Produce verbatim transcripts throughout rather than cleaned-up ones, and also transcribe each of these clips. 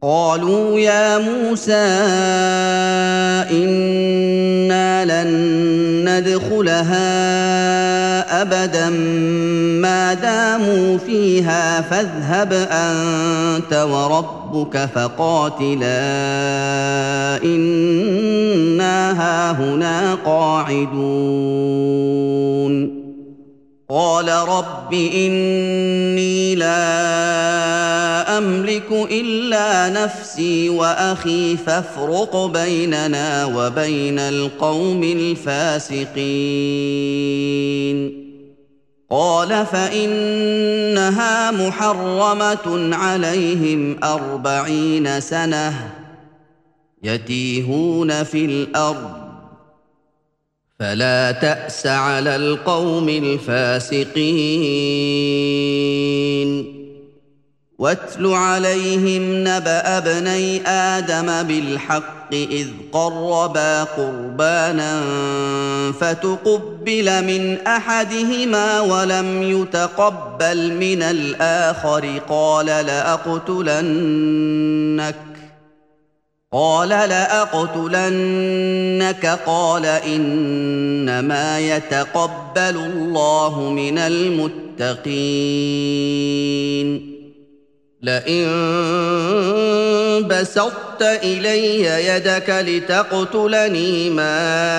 قالوا يا موسى إنا لن ندخلها أبدا ما داموا فيها فاذهب أنت وربك فقاتلا إنا هاهنا قاعدون قال رب إني لا أملك إلا نفسي وأخي فافرق بيننا وبين القوم الفاسقين قال فإنها محرمة عليهم أربعين سنة يتيهون في الأرض فلا تأس على القوم الفاسقين واتل عليهم نبأ ابني آدم بالحق إذ قربا قربانا فتقبل من أحدهما ولم يتقبل من الآخر قال لأقتلنك قال لأقتلنك قال إنما يتقبل الله من المتقين لئن بسطت إلي يدك لتقتلني ما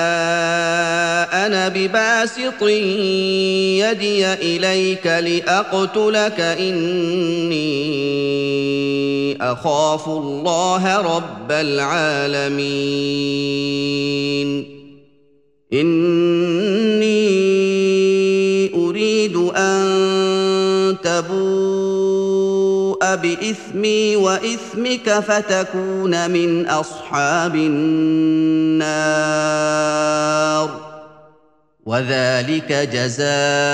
أنا بباسط يدي إليك لأقتلك إني أخاف الله رب العالمين إني أريد أن تبوء بإثمي وإثمك فتكون من أصحاب النار وذلك جزاء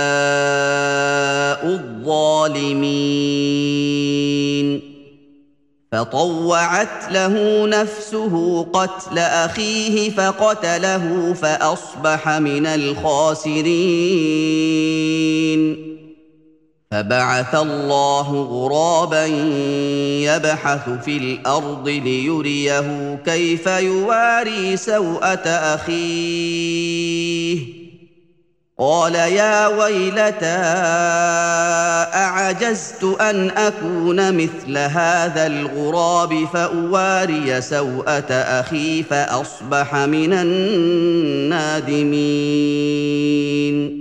الظالمين فطوعت له نفسه قتل أخيه فقتله فأصبح من الخاسرين فبعث الله غرابا يبحث في الأرض ليريه كيف يواري سوءة أخيه قال يا ويلتى أعجزت أن أكون مثل هذا الغراب فأواري سوءة أخي فأصبح من النادمين